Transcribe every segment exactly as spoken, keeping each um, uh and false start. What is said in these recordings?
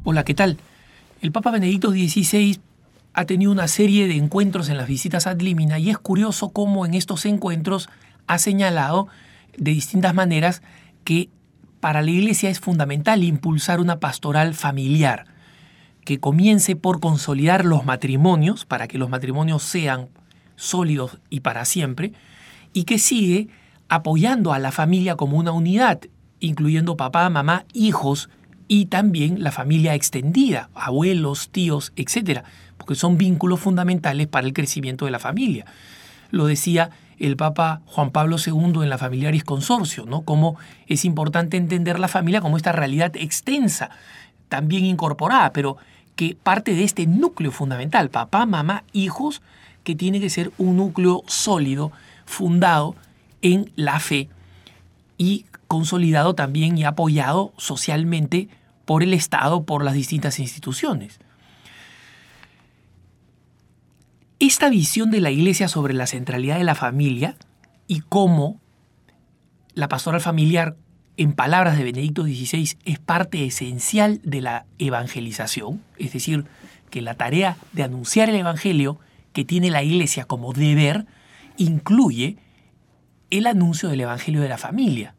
Hola, ¿qué tal? El Papa Benedicto dieciséis ha tenido una serie de encuentros en las visitas ad limina y es curioso cómo en estos encuentros ha señalado de distintas maneras que para la Iglesia es fundamental impulsar una pastoral familiar que comience por consolidar los matrimonios para que los matrimonios sean sólidos y para siempre, y que sigue apoyando a la familia como una unidad, incluyendo papá, mamá, hijos y también la familia extendida, abuelos, tíos, etcétera, porque son vínculos fundamentales para el crecimiento de la familia. Lo decía el Papa Juan Pablo segundo en la Familiaris Consortio, ¿no? Cómo es importante entender la familia como esta realidad extensa, también incorporada, pero que parte de este núcleo fundamental, papá, mamá, hijos, que tiene que ser un núcleo sólido, fundado en la fe y consolidado también y apoyado socialmente por el Estado, por las distintas instituciones. Esta visión de la Iglesia sobre la centralidad de la familia y cómo la pastoral familiar, en palabras de Benedicto dieciséis, es parte esencial de la evangelización, es decir, que la tarea de anunciar el Evangelio que tiene la Iglesia como deber incluye el anuncio del Evangelio de la familia.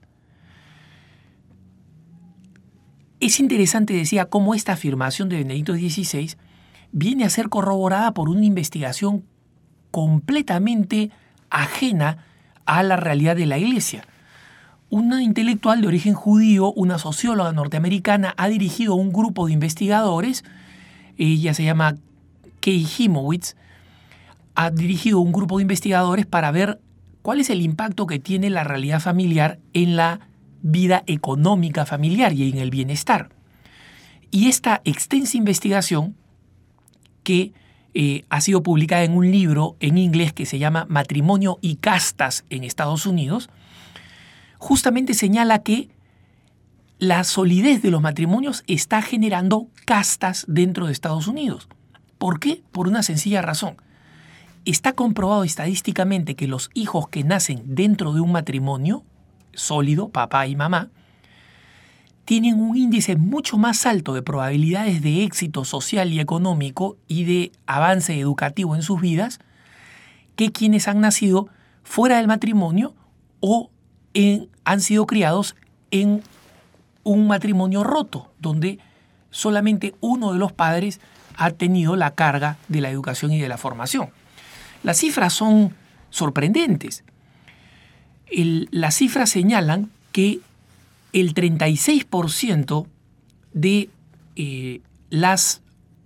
Es interesante, decía, cómo esta afirmación de Benedicto dieciséis viene a ser corroborada por una investigación completamente ajena a la realidad de la Iglesia. Una intelectual de origen judío, una socióloga norteamericana, ha dirigido un grupo de investigadores, ella se llama Kay Hymowitz, ha dirigido un grupo de investigadores para ver cuál es el impacto que tiene la realidad familiar en la vida económica familiar y en el bienestar. Y esta extensa investigación, que eh, ha sido publicada en un libro en inglés que se llama Matrimonio y Castas en Estados Unidos, justamente señala que la solidez de los matrimonios está generando castas dentro de Estados Unidos. ¿Por qué? Por una sencilla razón. Está comprobado estadísticamente que los hijos que nacen dentro de un matrimonio sólido, papá y mamá, tienen un índice mucho más alto de probabilidades de éxito social y económico y de avance educativo en sus vidas que quienes han nacido fuera del matrimonio o en, han sido criados en un matrimonio roto, donde solamente uno de los padres ha tenido la carga de la educación y de la formación. Las cifras son sorprendentes. El, las cifras señalan que el treinta y seis por ciento de eh, las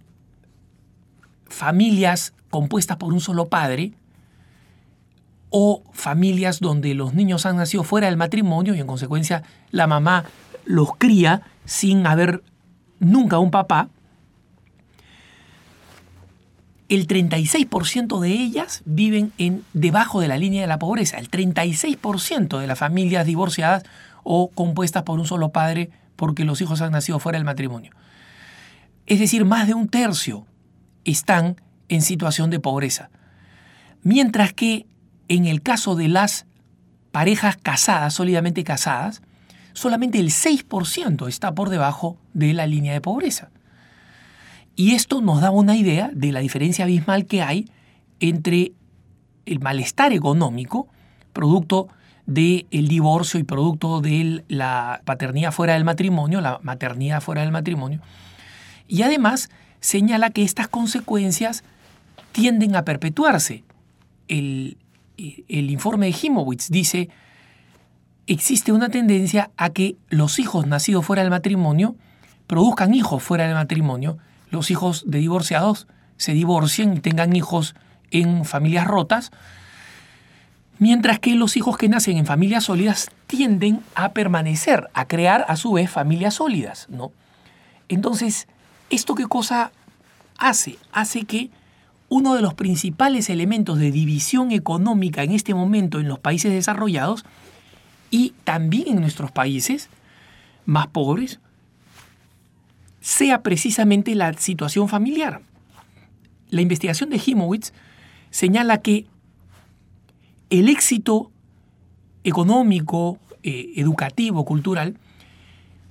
familias compuestas por un solo padre o familias donde los niños han nacido fuera del matrimonio y en consecuencia la mamá los cría sin haber nunca un papá, el treinta y seis por ciento de ellas viven en, debajo de la línea de la pobreza. El treinta y seis por ciento de las familias divorciadas o compuestas por un solo padre porque los hijos han nacido fuera del matrimonio. Es decir, más de un tercio están en situación de pobreza. Mientras que en el caso de las parejas casadas, sólidamente casadas, solamente el seis por ciento está por debajo de la línea de pobreza. Y esto nos da una idea de la diferencia abismal que hay entre el malestar económico, producto del divorcio y producto de la paternidad fuera del matrimonio, la maternidad fuera del matrimonio, y además señala que estas consecuencias tienden a perpetuarse. El, el informe de Hymowitz dice: existe una tendencia a que los hijos nacidos fuera del matrimonio produzcan hijos fuera del matrimonio, los hijos de divorciados se divorcien y tengan hijos en familias rotas, mientras que los hijos que nacen en familias sólidas tienden a permanecer, a crear a su vez familias sólidas, ¿no? Entonces, ¿esto qué cosa hace? Hace que uno de los principales elementos de división económica en este momento en los países desarrollados y también en nuestros países más pobres sea precisamente la situación familiar. La investigación de Hymowitz señala que el éxito económico, eh, educativo, cultural,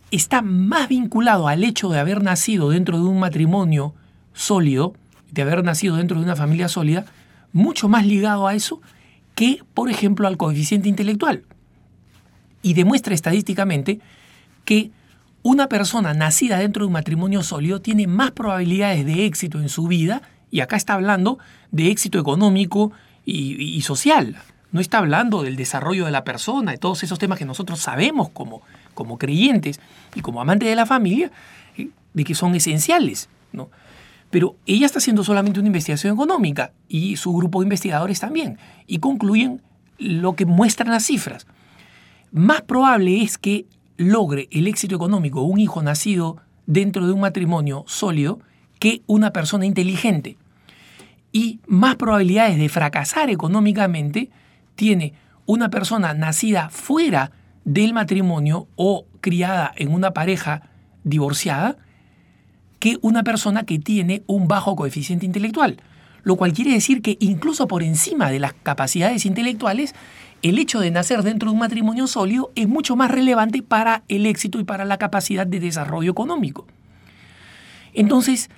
está más vinculado al hecho de haber nacido dentro de un matrimonio sólido, de haber nacido dentro de una familia sólida, mucho más ligado a eso que, por ejemplo, al coeficiente intelectual. Y demuestra estadísticamente que una persona nacida dentro de un matrimonio sólido tiene más probabilidades de éxito en su vida, y acá está hablando de éxito económico y, y social. No está hablando del desarrollo de la persona, de todos esos temas que nosotros sabemos como, como creyentes y como amantes de la familia, eh, de que son esenciales, ¿no? Pero ella está haciendo solamente una investigación económica y su grupo de investigadores también, y concluyen lo que muestran las cifras. Más probable es que logre el éxito económico un hijo nacido dentro de un matrimonio sólido que una persona inteligente. Y más probabilidades de fracasar económicamente tiene una persona nacida fuera del matrimonio o criada en una pareja divorciada que una persona que tiene un bajo coeficiente intelectual. Lo cual quiere decir que incluso por encima de las capacidades intelectuales, el hecho de nacer dentro de un matrimonio sólido es mucho más relevante para el éxito y para la capacidad de desarrollo económico. Entonces,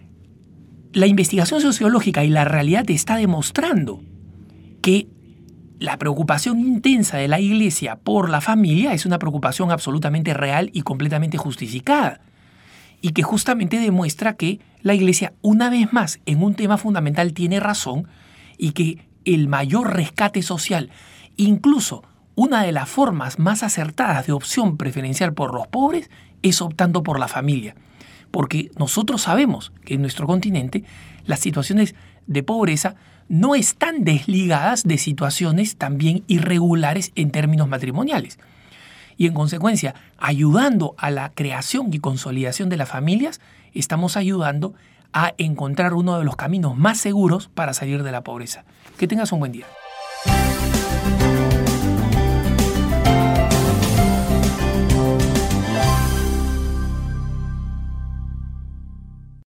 la investigación sociológica y la realidad te está demostrando que la preocupación intensa de la Iglesia por la familia es una preocupación absolutamente real y completamente justificada. Y que justamente demuestra que la Iglesia, una vez más, en un tema fundamental tiene razón, y que el mayor rescate social, incluso una de las formas más acertadas de opción preferencial por los pobres, es optando por la familia. Porque nosotros sabemos que en nuestro continente las situaciones de pobreza no están desligadas de situaciones también irregulares en términos matrimoniales. Y en consecuencia, ayudando a la creación y consolidación de las familias, estamos ayudando a encontrar uno de los caminos más seguros para salir de la pobreza. Que tengas un buen día.